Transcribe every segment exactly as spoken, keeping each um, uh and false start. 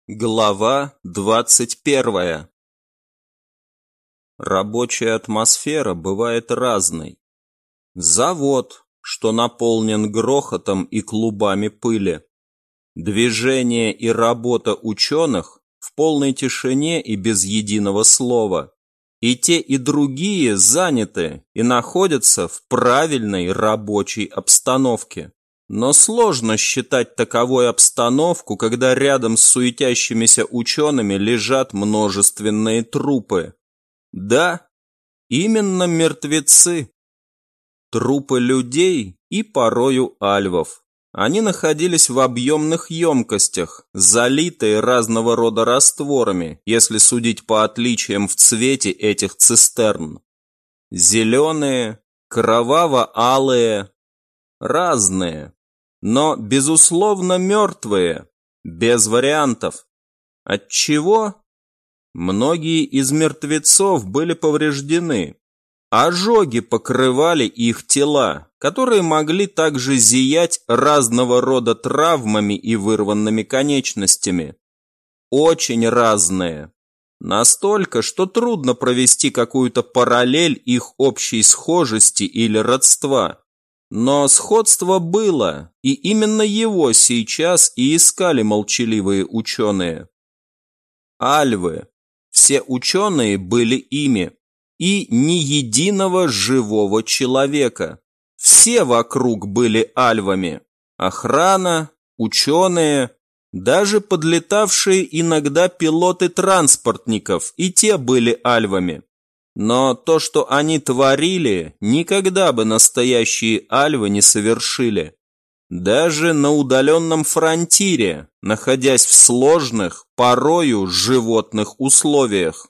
Глава двадцать первая. Рабочая атмосфера бывает разной. Завод, что наполнен грохотом и клубами пыли. Движение и работа ученых в полной тишине и без единого слова. И те, и другие заняты и находятся в правильной рабочей обстановке. Но сложно считать таковой обстановку, когда рядом с суетящимися учеными лежат множественные трупы. Да, именно мертвецы. Трупы людей и порою альвов. Они находились в объемных емкостях, залитые разного рода растворами, если судить по отличиям в цвете этих цистерн. Зеленые, кроваво-алые, разные, но, безусловно, мертвые, без вариантов. Отчего? Многие из мертвецов были повреждены. Ожоги покрывали их тела, которые могли также зиять разного рода травмами и вырванными конечностями. Очень разные. Настолько, что трудно провести какую-то параллель их общей схожести или родства. Но сходство было, и именно его сейчас и искали молчаливые ученые. Альвы. Все ученые были ими. И ни единого живого человека. Все вокруг были альвами. Охрана, ученые, даже подлетавшие иногда пилоты транспортников, и те были альвами. Но то, что они творили, никогда бы настоящие альвы не совершили. Даже на удаленном фронтире, находясь в сложных, порою животных условиях.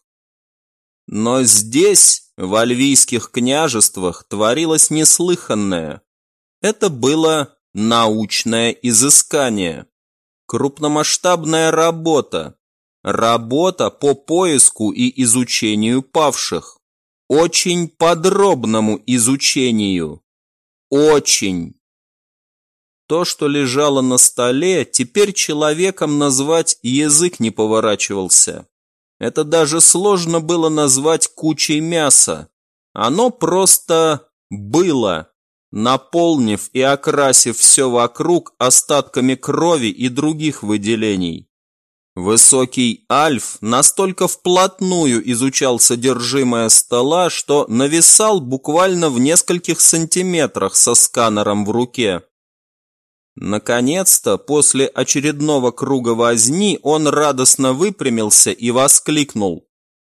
Но здесь, в альвийских княжествах, творилось неслыханное. Это было научное изыскание, крупномасштабная работа, работа по поиску и изучению павших, очень подробному изучению, очень. То, что лежало на столе, теперь человеком назвать язык не поворачивался. Это даже сложно было назвать кучей мяса. Оно просто было, наполнив и окрасив все вокруг остатками крови и других выделений. Высокий альф настолько вплотную изучал содержимое стола, что нависал буквально в нескольких сантиметрах со сканером в руке. Наконец-то, после очередного круга возни, он радостно выпрямился и воскликнул.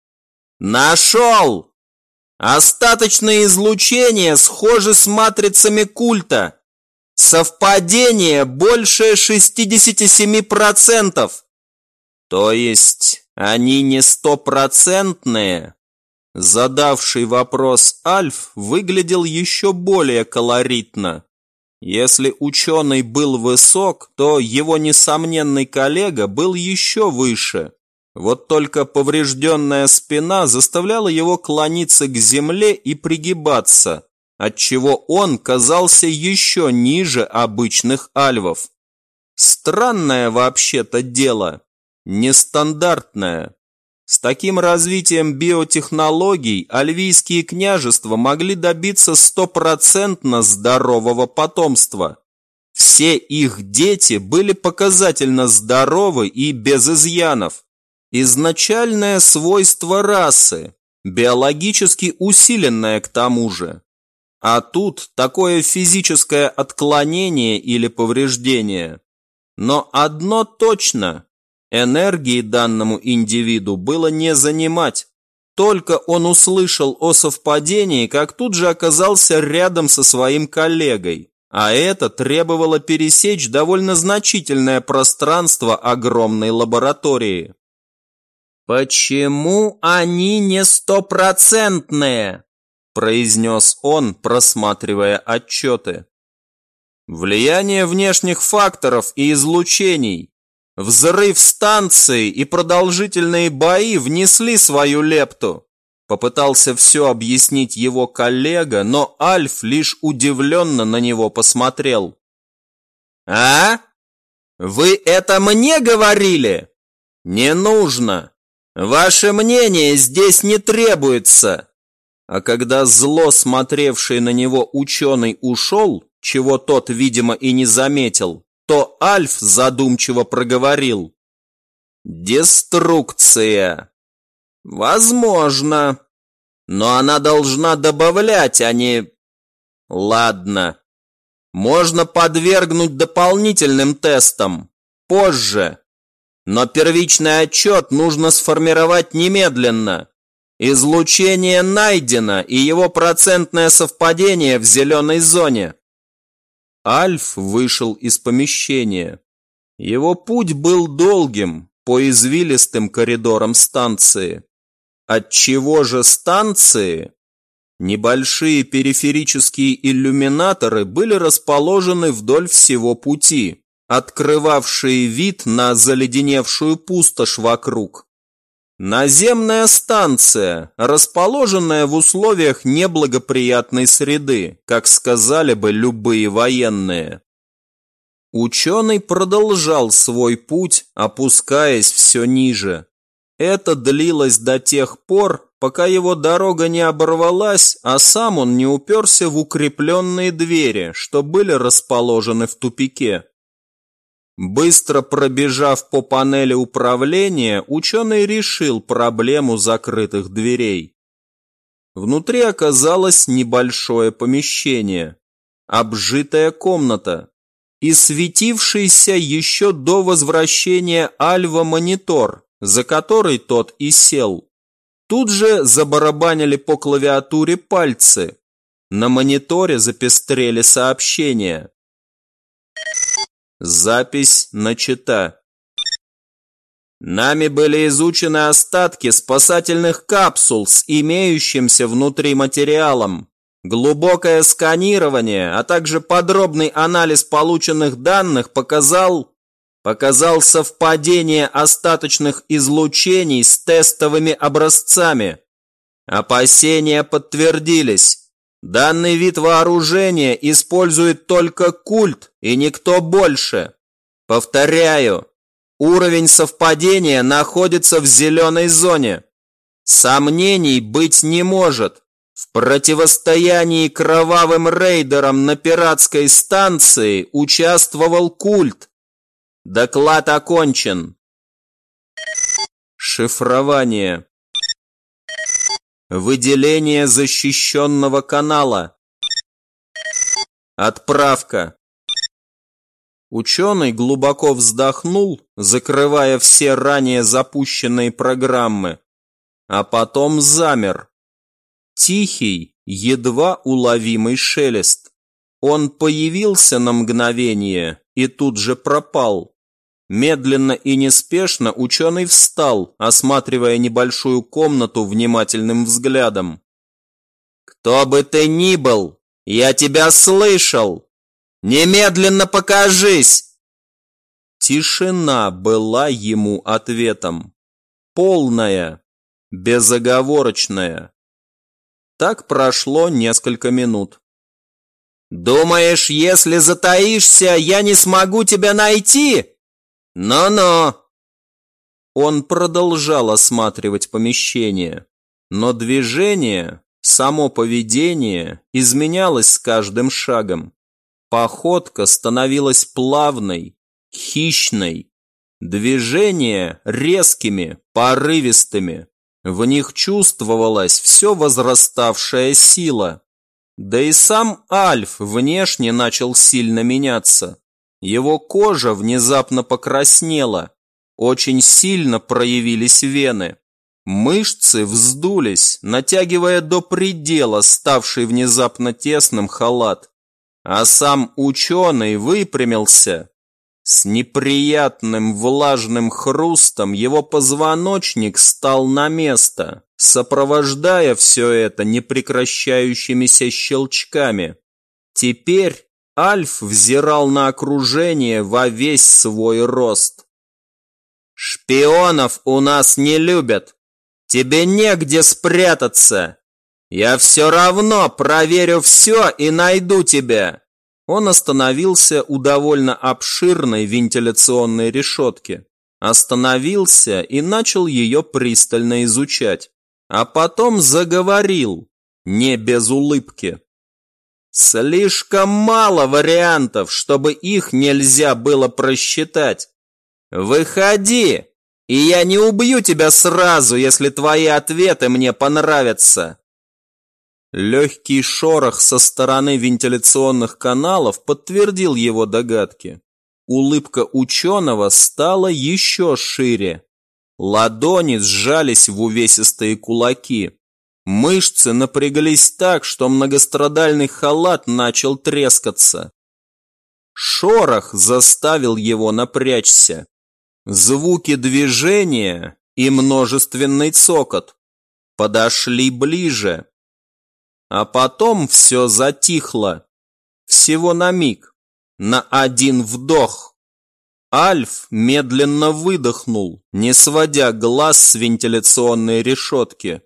«Нашел! Остаточные излучения схожи с матрицами культа. Совпадение больше шестьдесят семь процентов. То есть они не стопроцентные?» Задавший вопрос Альф выглядел еще более колоритно. Если ученый был высок, то его несомненный коллега был еще выше. Вот только поврежденная спина заставляла его клониться к земле и пригибаться, отчего он казался еще ниже обычных альвов. Странное вообще-то дело, нестандартное. С таким развитием биотехнологий альвийские княжества могли добиться стопроцентно здорового потомства. Все их дети были показательно здоровы и без изъянов. Изначальное свойство расы, биологически усиленное к тому же. А тут такое физическое отклонение или повреждение. Но одно точно. Энергии данному индивиду было не занимать. Только он услышал о совпадении, как тут же оказался рядом со своим коллегой. А это требовало пересечь довольно значительное пространство огромной лаборатории. «Почему они не стопроцентные?» – произнес он, просматривая отчеты. «Влияние внешних факторов и излучений. Взрыв станции и продолжительные бои внесли свою лепту», – попытался все объяснить его коллега, но Альф лишь удивленно на него посмотрел. «А? Вы это мне говорили?» Не нужно! Ваше мнение здесь не требуется!» А когда зло смотревший на него ученый ушел, чего тот, видимо, и не заметил, то Альф задумчиво проговорил: «Деструкция. Возможно. Но она должна добавлять, а не... Ладно. Можно подвергнуть дополнительным тестам. Позже. Но первичный отчет нужно сформировать немедленно. Излучение найдено, и его процентное совпадение в зеленой зоне». Альф вышел из помещения. Его путь был долгим, по извилистым коридорам станции. Отчего же станции? Небольшие периферические иллюминаторы были расположены вдоль всего пути, открывавшие вид на заледеневшую пустошь вокруг. Наземная станция, расположенная в условиях неблагоприятной среды, как сказали бы любые военные. Ученый продолжал свой путь, опускаясь все ниже. Это длилось до тех пор, пока его дорога не оборвалась, а сам он не уперся в укрепленные двери, что были расположены в тупике. Быстро пробежав по панели управления, ученый решил проблему закрытых дверей. Внутри оказалось небольшое помещение, обжитая комната и светившийся еще до возвращения Альва монитор, за который тот и сел. Тут же забарабанили по клавиатуре пальцы. На мониторе запестрели сообщения. Запись начата. Нами были изучены остатки спасательных капсул с имеющимся внутри материалом. Глубокое сканирование, а также подробный анализ полученных данных показал, показал совпадение остаточных излучений с тестовыми образцами. Опасения подтвердились. Данный вид вооружения использует только культ и никто больше. Повторяю, уровень совпадения находится в зеленой зоне. Сомнений быть не может. В противостоянии кровавым рейдерам на пиратской станции участвовал культ. Доклад окончен. Шифрование. Выделение защищенного канала. Отправка. Ученый глубоко вздохнул, закрывая все ранее запущенные программы, а потом замер. Тихий, едва уловимый шелест. Он появился на мгновение и тут же пропал. Медленно и неспешно ученый встал, осматривая небольшую комнату внимательным взглядом. «Кто бы ты ни был, я тебя слышал! Немедленно покажись!» Тишина была ему ответом. Полная, безоговорочная. Так прошло несколько минут. «Думаешь, если затаишься, я не смогу тебя найти? Но-но!» Он продолжал осматривать помещение, но движение, само поведение изменялось с каждым шагом. Походка становилась плавной, хищной, движения резкими, порывистыми. В них чувствовалась все возраставшая сила. Да и сам Альф внешне начал сильно меняться. Его кожа внезапно покраснела, очень сильно проявились вены. Мышцы вздулись, натягивая до предела ставший внезапно тесным халат. А сам ученый выпрямился. С неприятным влажным хрустом его позвоночник стал на место, сопровождая все это непрекращающимися щелчками. Теперь Альф взирал на окружение во весь свой рост. «Шпионов у нас не любят. Тебе негде спрятаться. Я все равно проверю все и найду тебя». Он остановился у довольно обширной вентиляционной решетки. остановился и начал ее пристально изучать, а потом заговорил, не без улыбки. Слишком мало вариантов, чтобы их нельзя было просчитать. Выходи, и я не убью тебя сразу, если твои ответы мне понравятся. Легкий шорох со стороны вентиляционных каналов подтвердил его догадки. Улыбка ученого стала еще шире. Ладони сжались в увесистые кулаки. Мышцы напряглись так, что многострадальный халат начал трескаться. Шорох заставил его напрячься. Звуки движения и множественный цокот подошли ближе. А потом все затихло. Всего на миг, на один вдох. Альф медленно выдохнул, не сводя глаз с вентиляционной решетки.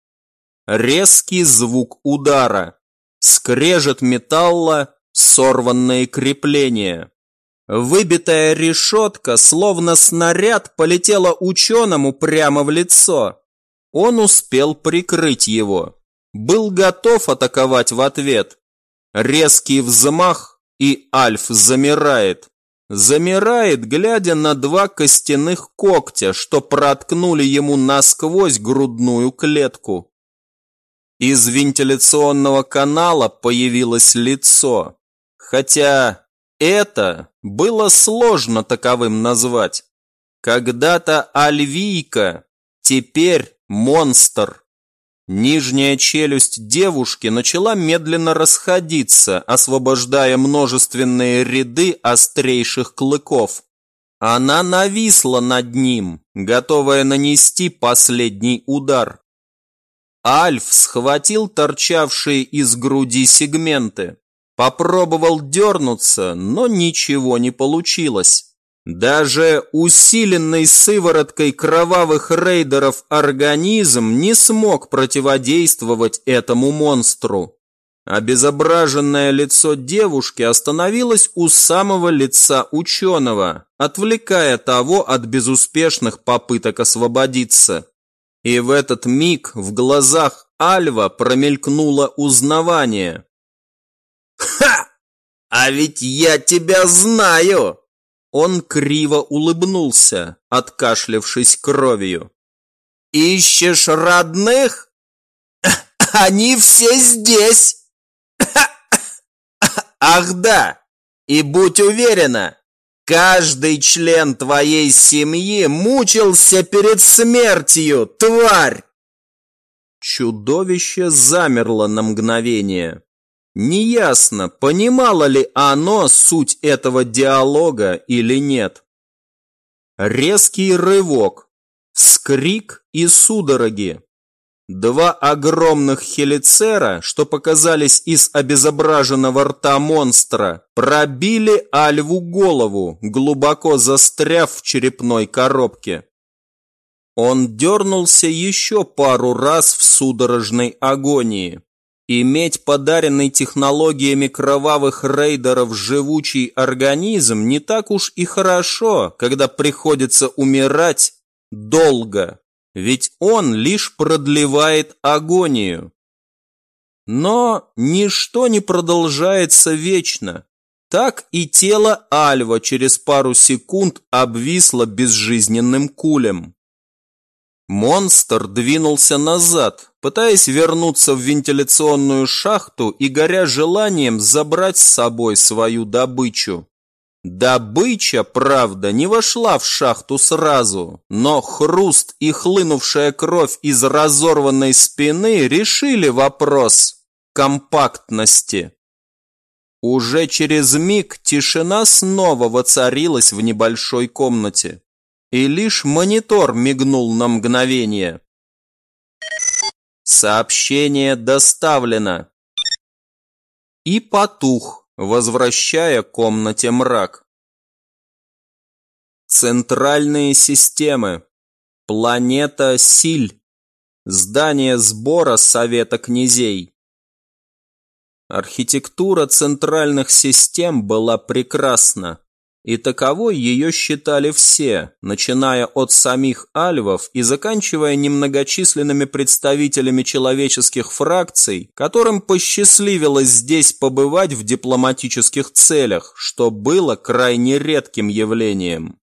Резкий звук удара, скрежет металла, сорванные крепления. Выбитая решетка, словно снаряд, полетела ученому прямо в лицо. Он успел прикрыть его. Был готов атаковать в ответ. Резкий взмах, и Альф замирает. Замирает, глядя на два костяных когтя, что проткнули ему насквозь грудную клетку. Из вентиляционного канала появилось лицо. Хотя это было сложно таковым назвать. Когда-то Альвийка, теперь монстр. Нижняя челюсть девушки начала медленно расходиться, освобождая множественные ряды острейших клыков. Она нависла над ним, готовая нанести последний удар. Альф схватил торчавшие из груди сегменты. Попробовал дернуться, но ничего не получилось. Даже усиленный сывороткой кровавых рейдеров организм не смог противодействовать этому монстру. Обезображенное лицо девушки остановилось у самого лица ученого, отвлекая того от безуспешных попыток освободиться. И в этот миг в глазах Альва промелькнуло узнавание. «Ха! А ведь я тебя знаю!» Он криво улыбнулся, откашлявшись кровью. «Ищешь родных? Они все здесь!» «Ах да! И будь уверена, каждый член твоей семьи мучился перед смертью, тварь!» Чудовище замерло на мгновение. Неясно, понимало ли оно суть этого диалога или нет. Резкий рывок, вскрик и судороги. Два огромных хелицера, что показались из обезображенного рта монстра, пробили Альву голову, глубоко застряв в черепной коробке. Он дернулся еще пару раз в судорожной агонии. Иметь подаренный технологиями кровавых рейдеров живучий организм не так уж и хорошо, когда приходится умирать долго, ведь он лишь продлевает агонию. Но ничто не продолжается вечно. Так и тело Альва через пару секунд обвисло безжизненным кулем. Монстр двинулся назад, пытаясь вернуться в вентиляционную шахту и горя желанием забрать с собой свою добычу. Добыча, правда, не вошла в шахту сразу, но хруст и хлынувшая кровь из разорванной спины решили вопрос компактности. Уже через миг тишина снова воцарилась в небольшой комнате. И лишь монитор мигнул на мгновение. Сообщение доставлено. И потух, возвращая комнате мрак. Центральные системы. Планета Силь. Здание сбора Совета князей. Архитектура центральных систем была прекрасна. и таковой ее считали все, начиная от самих альвов и заканчивая немногочисленными представителями человеческих фракций, которым посчастливилось здесь побывать в дипломатических целях, что было крайне редким явлением.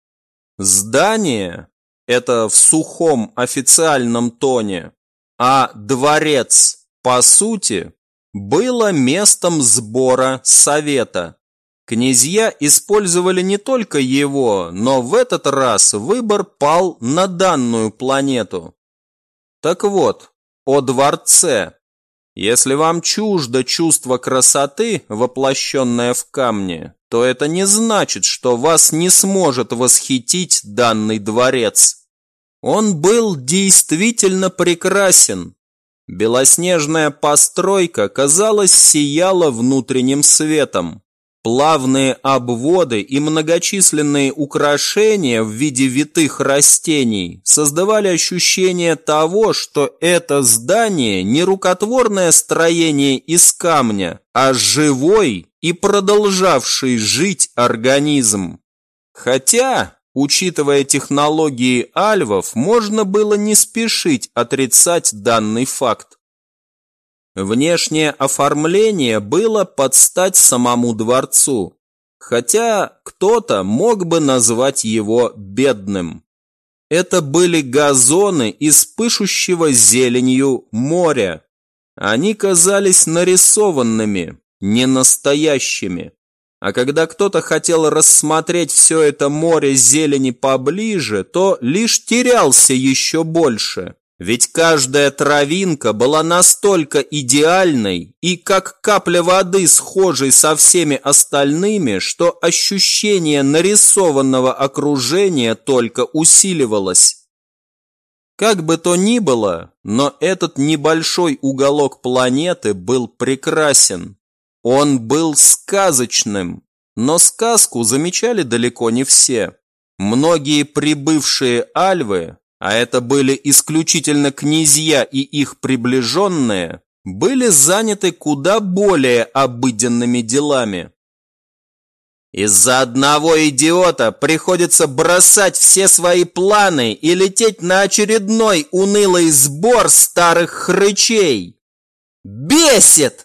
Здание – это в сухом официальном тоне, а дворец, по сути, было местом сбора совета. Князья использовали не только его, но в этот раз выбор пал на данную планету. Так вот, о дворце. Если вам чуждо чувство красоты, воплощенное в камне, то это не значит, что вас не сможет восхитить данный дворец. Он был действительно прекрасен. Белоснежная постройка, казалось, сияла внутренним светом. Плавные обводы и многочисленные украшения в виде витых растений создавали ощущение того, что это здание не рукотворное строение из камня, а живой и продолжавший жить организм. Хотя, учитывая технологии альвов, можно было не спешить отрицать данный факт. Внешнее оформление было под стать самому дворцу, хотя кто-то мог бы назвать его бедным. Это были газоны из пышущего зеленью моря. Они казались нарисованными, не настоящими. А когда кто-то хотел рассмотреть все это море зелени поближе, то лишь терялся еще больше. Ведь каждая травинка была настолько идеальной и как капля воды, схожей со всеми остальными, что ощущение нарисованного окружения только усиливалось. Как бы то ни было, но этот небольшой уголок планеты был прекрасен. Он был сказочным, но сказку замечали далеко не все. Многие прибывшие альвы, а это были исключительно князья и их приближенные, были заняты куда более обыденными делами. Из-за одного идиота приходится бросать все свои планы и лететь на очередной унылый сбор старых хрычей. Бесит!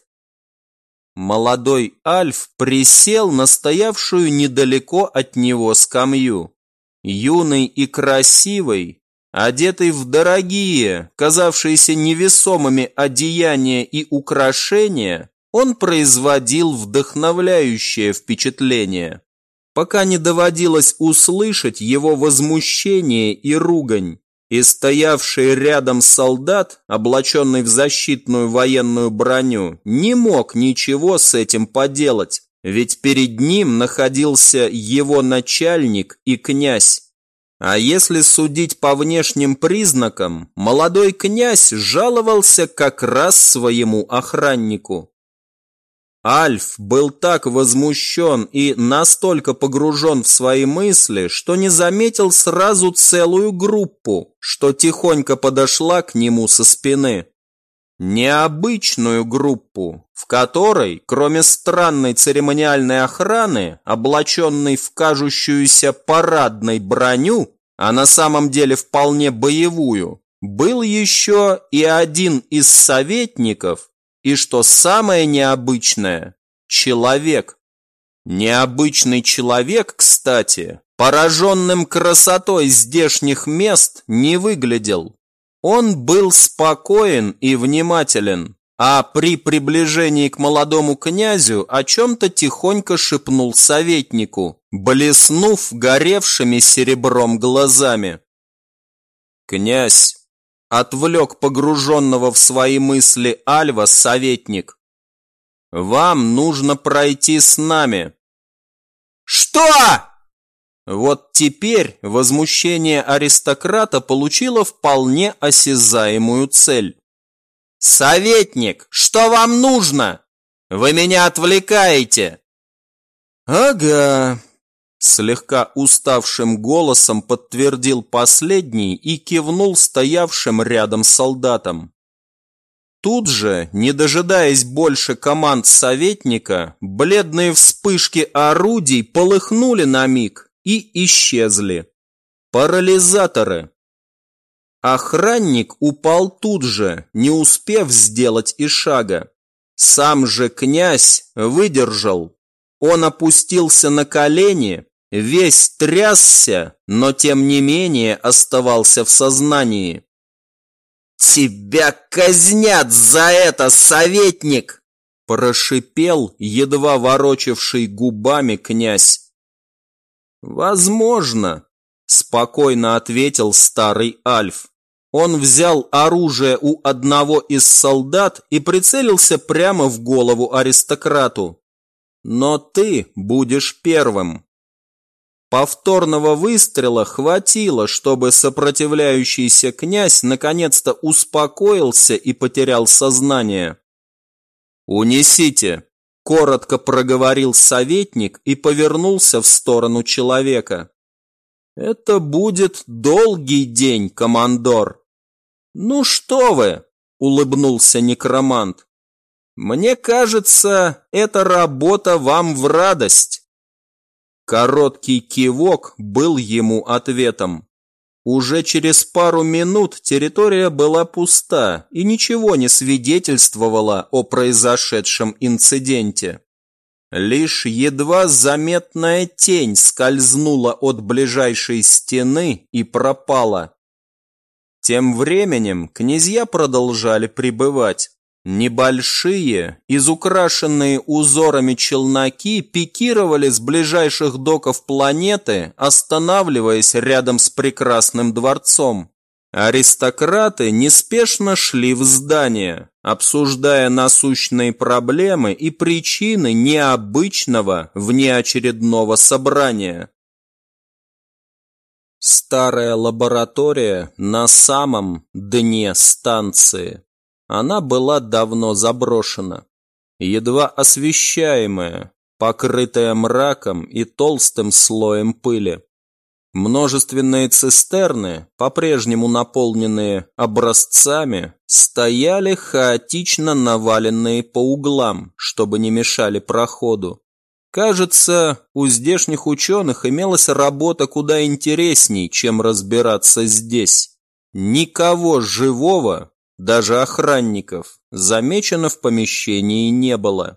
Молодой альф присел на стоявшую недалеко от него скамью. Юный и красивый, одетый в дорогие, казавшиеся невесомыми одеяния и украшения, он производил вдохновляющее впечатление, пока не доводилось услышать его возмущение и ругань, и стоявший рядом солдат, облаченный в защитную военную броню, не мог ничего с этим поделать, ведь перед ним находился его начальник и князь. А если судить по внешним признакам, молодой князь жаловался как раз своему охраннику. Альф был так возмущен и настолько погружен в свои мысли, что не заметил сразу целую группу, что тихонько подошла к нему со спины. Необычную группу, в которой, кроме странной церемониальной охраны, облаченной в кажущуюся парадной броню, а на самом деле вполне боевую, был еще и один из советников, и, что самое необычное, человек. Необычный человек, кстати, пораженным красотой здешних мест не выглядел. Он был спокоен и внимателен, а при приближении к молодому князю о чем-то тихонько шепнул советнику, блеснув горевшими серебром глазами. «Князь!» — отвлек погруженного в свои мысли альва советник. «Вам нужно пройти с нами». «Что?» Вот теперь возмущение аристократа получило вполне осязаемую цель. «Советник, что вам нужно? Вы меня отвлекаете!» «Ага», — слегка уставшим голосом подтвердил последний и кивнул стоявшим рядом солдатам. Тут же, не дожидаясь больше команд советника, бледные вспышки орудий полыхнули на миг и исчезли. Парализаторы. Охранник упал тут же, не успев сделать и шага. Сам же князь выдержал. Он опустился на колени, весь трясся, но тем не менее оставался в сознании. «Тебя казнят за это, советник!» – прошипел, едва ворочавший губами князь. «Возможно», – спокойно ответил старый Альф. Он взял оружие у одного из солдат и прицелился прямо в голову аристократу. «Но ты будешь первым». Повторного выстрела хватило, чтобы сопротивляющийся князь наконец-то успокоился и потерял сознание. «Унесите», – коротко проговорил советник и повернулся в сторону человека. «Это будет долгий день, командор». «Ну что вы», – улыбнулся некромант. «Мне кажется, эта работа вам в радость». Короткий кивок был ему ответом. Уже через пару минут территория была пуста и ничего не свидетельствовало о произошедшем инциденте. Лишь едва заметная тень скользнула от ближайшей стены и пропала. Тем временем князья продолжали пребывать. Небольшие, изукрашенные узорами челноки пикировали с ближайших доков планеты, останавливаясь рядом с прекрасным дворцом. Аристократы неспешно шли в здание, обсуждая насущные проблемы и причины необычного внеочередного собрания. Старая лаборатория на самом дне станции. Она была давно заброшена, едва освещаемая, покрытая мраком и толстым слоем пыли. Множественные цистерны, по-прежнему наполненные образцами, стояли хаотично наваленные по углам, чтобы не мешали проходу. Кажется, у здешних ученых имелась работа куда интересней, чем разбираться здесь. Никого живого, даже охранников, замечено в помещении не было.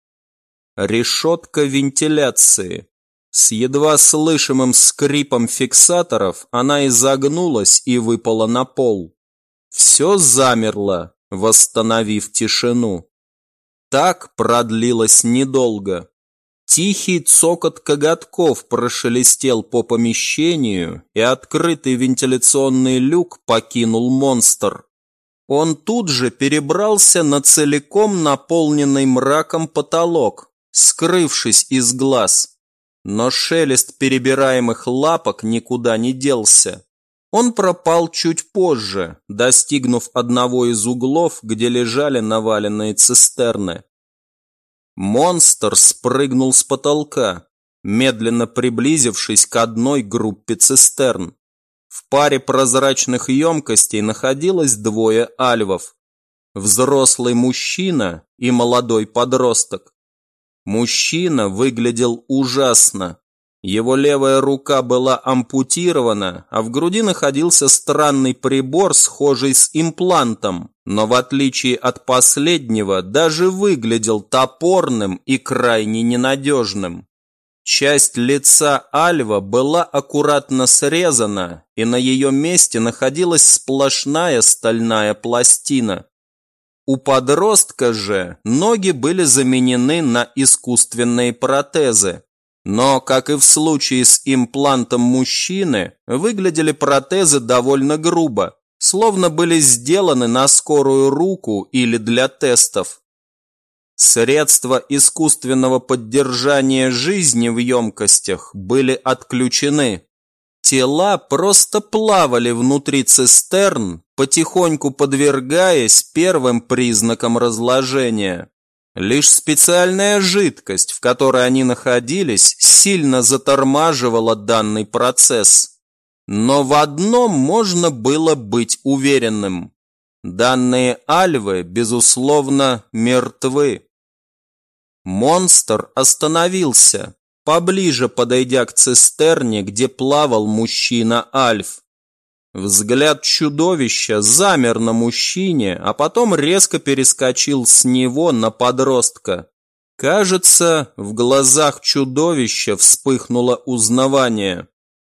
Решетка вентиляции. С едва слышимым скрипом фиксаторов она изогнулась и выпала на пол. Все замерло, восстановив тишину. Так продлилось недолго. Тихий цокот коготков прошелестел по помещению, и открытый вентиляционный люк покинул монстр. Он тут же перебрался на целиком наполненный мраком потолок, скрывшись из глаз. Но шелест перебираемых лапок никуда не делся. Он пропал чуть позже, достигнув одного из углов, где лежали наваленные цистерны. Монстр спрыгнул с потолка, медленно приблизившись к одной группе цистерн. В паре прозрачных емкостей находилось двое альвов. Взрослый мужчина и молодой подросток. Мужчина выглядел ужасно. Его левая рука была ампутирована, а в груди находился странный прибор, схожий с имплантом, но в отличие от последнего даже выглядел топорным и крайне ненадежным. Часть лица альва была аккуратно срезана, и на ее месте находилась сплошная стальная пластина. У подростка же ноги были заменены на искусственные протезы, но, как и в случае с имплантом мужчины, выглядели протезы довольно грубо, словно были сделаны на скорую руку или для тестов. Средства искусственного поддержания жизни в емкостях были отключены. Тела просто плавали внутри цистерн, потихоньку подвергаясь первым признакам разложения. Лишь специальная жидкость, в которой они находились, сильно затормаживала данный процесс. Но в одном можно было быть уверенным. Данные альвы, безусловно, мертвы. Монстр остановился, поближе подойдя к цистерне, где плавал мужчина-альф. Взгляд чудовища замер на мужчине, а потом резко перескочил с него на подростка. Кажется, в глазах чудовища вспыхнуло узнавание.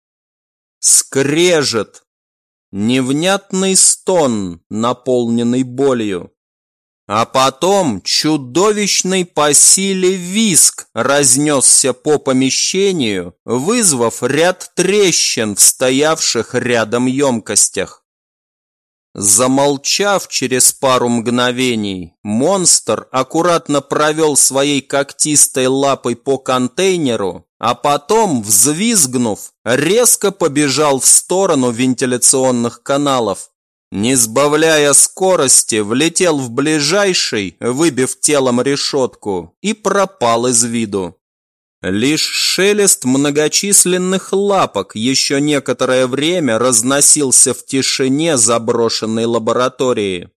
Скрежет. Невнятный стон, наполненный болью. А потом чудовищный по силе визг разнесся по помещению, вызвав ряд трещин в стоявших рядом емкостях. Замолчав через пару мгновений, монстр аккуратно провел своей когтистой лапой по контейнеру, а потом, взвизгнув, резко побежал в сторону вентиляционных каналов. Не сбавляя скорости, влетел в ближайший, выбив телом решетку, и пропал из виду. Лишь шелест многочисленных лапок еще некоторое время разносился в тишине заброшенной лаборатории.